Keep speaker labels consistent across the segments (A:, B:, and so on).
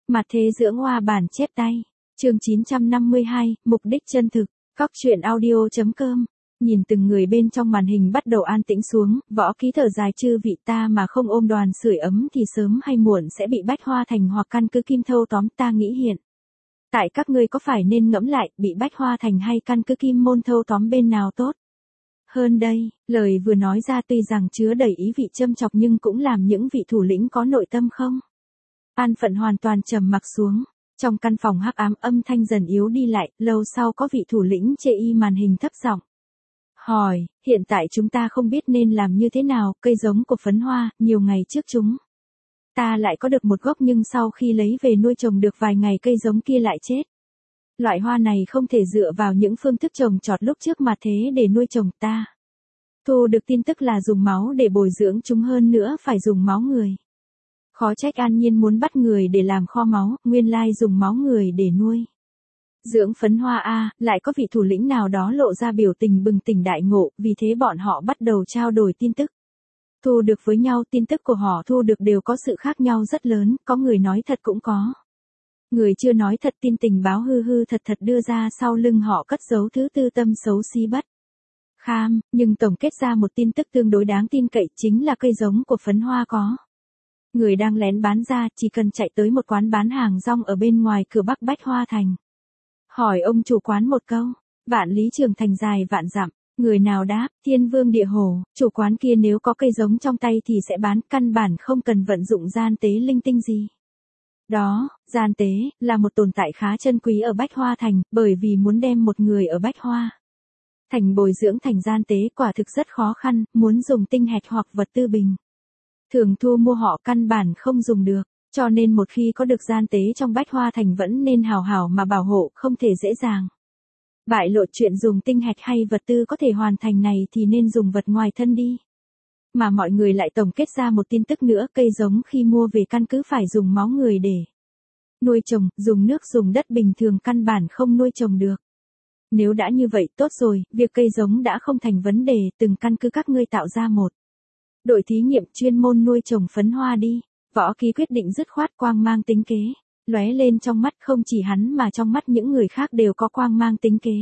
A: Mặt thế dưỡng hoa bản chép tay. Chương 952, mục đích chân thực. Cóc truyện audio.com. Nhìn từng người bên trong màn hình bắt đầu an tĩnh xuống, Võ Ký thở dài, chư vị, ta mà không ôm đoàn sưởi ấm thì sớm hay muộn sẽ bị Bách Hoa Thành hoặc căn cứ Kim thâu tóm. Ta nghĩ hiện tại các ngươi có phải nên ngẫm lại, bị Bách Hoa Thành hay căn cứ Kim môn thâu tóm bên nào tốt hơn đây. Lời vừa nói ra tuy rằng chứa đầy ý vị châm chọc nhưng cũng làm những vị thủ lĩnh có nội tâm không an phận hoàn toàn trầm mặc xuống. Trong căn phòng hắc ám, âm thanh dần yếu đi lại, lâu sau có vị thủ lĩnh chê y màn hình thấp giọng hỏi, hiện tại chúng ta không biết nên làm như thế nào, cây giống của phấn hoa, nhiều ngày trước chúng ta lại có được một gốc nhưng sau khi lấy về nuôi trồng được vài ngày cây giống kia lại chết. Loại hoa này không thể dựa vào những phương thức trồng trọt lúc trước mà thế để nuôi trồng, ta thu được tin tức là dùng máu để bồi dưỡng chúng, hơn nữa phải dùng máu người. Khó trách An Nhiên muốn bắt người để làm kho máu, nguyên lai dùng máu người để nuôi dưỡng phấn hoa a. Lại có vị thủ lĩnh nào đó lộ ra biểu tình bừng tỉnh đại ngộ, vì thế bọn họ bắt đầu trao đổi tin tức thu được với nhau. Tin tức của họ thu được đều có sự khác nhau rất lớn, có người nói thật cũng có người chưa nói thật. Tin tình báo hư hư thật thật đưa ra, sau lưng họ cất giấu thứ tư tâm xấu xí bất kham, nhưng tổng kết ra một tin tức tương đối đáng tin cậy, chính là cây giống của phấn hoa có người đang lén bán ra, chỉ cần chạy tới một quán bán hàng rong ở bên ngoài cửa Bắc Bách Hoa Thành, hỏi ông chủ quán một câu, vạn lý trường thành dài vạn dặm. Người nào đáp, thiên vương địa hồ. Chủ quán kia nếu có cây giống trong tay thì sẽ bán, căn bản không cần vận dụng gian tế linh tinh gì. Đó, gian tế, là một tồn tại khá chân quý ở Bách Hoa Thành, bởi vì muốn đem một người ở Bách Hoa Thành bồi dưỡng thành gian tế quả thực rất khó khăn, muốn dùng tinh hạch hoặc vật tư bình thường thu mua họ căn bản không dùng được, cho nên một khi có được gian tế trong Bách Hoa Thành vẫn nên hào hào mà bảo hộ, không thể dễ dàng bại lộ. Chuyện dùng tinh hạch hay vật tư có thể hoàn thành này thì nên dùng vật ngoài thân đi. Mà mọi người lại tổng kết ra một tin tức nữa, cây giống khi mua về căn cứ phải dùng máu người để nuôi trồng, dùng nước dùng đất bình thường căn bản không nuôi trồng được. Nếu đã như vậy, tốt rồi, việc cây giống đã không thành vấn đề, từng căn cứ các ngươi tạo ra một đội thí nghiệm chuyên môn nuôi trồng phấn hoa đi. Võ Ký quyết định dứt khoát, quang mang tính kế lóe lên trong mắt, không chỉ hắn mà trong mắt những người khác đều có quang mang tính kế.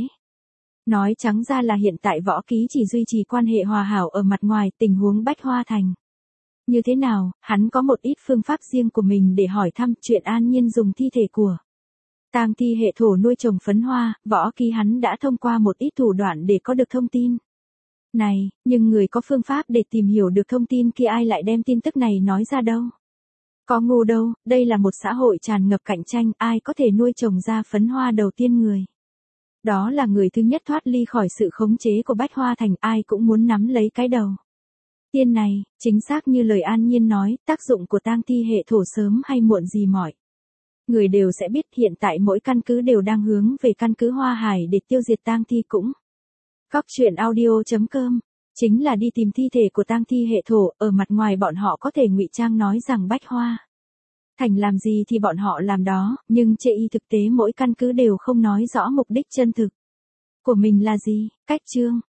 A: Nói trắng ra là hiện tại Võ Ký chỉ duy trì quan hệ hòa hảo ở mặt ngoài, tình huống Bách Hoa Thành như thế nào, hắn có một ít phương pháp riêng của mình để hỏi thăm. Chuyện An Nhiên dùng thi thể của tang thi hệ thổ nuôi trồng phấn hoa, Võ Ký hắn đã thông qua một ít thủ đoạn để có được thông tin này, nhưng người có phương pháp để tìm hiểu được thông tin kia ai lại đem tin tức này nói ra đâu. Có ngu đâu, đây là một xã hội tràn ngập cạnh tranh, ai có thể nuôi trồng ra phấn hoa đầu tiên người đó là người thứ nhất thoát ly khỏi sự khống chế của Bách Hoa Thành, ai cũng muốn nắm lấy cái đầu tiên này. Chính xác như lời An Nhiên nói, tác dụng của tang thi hệ thổ sớm hay muộn gì mọi người đều sẽ biết. Hiện tại mỗi căn cứ đều đang hướng về căn cứ Hoa Hải để tiêu diệt tang thi. Cũng Cóc truyện audio.com chính là đi tìm thi thể của tang thi hệ thổ. Ở mặt ngoài bọn họ có thể ngụy trang nói rằng Bách Hoa Thành làm gì thì bọn họ làm đó, nhưng chê y thực tế mỗi căn cứ đều không nói rõ mục đích chân thực của mình là gì. Cách chương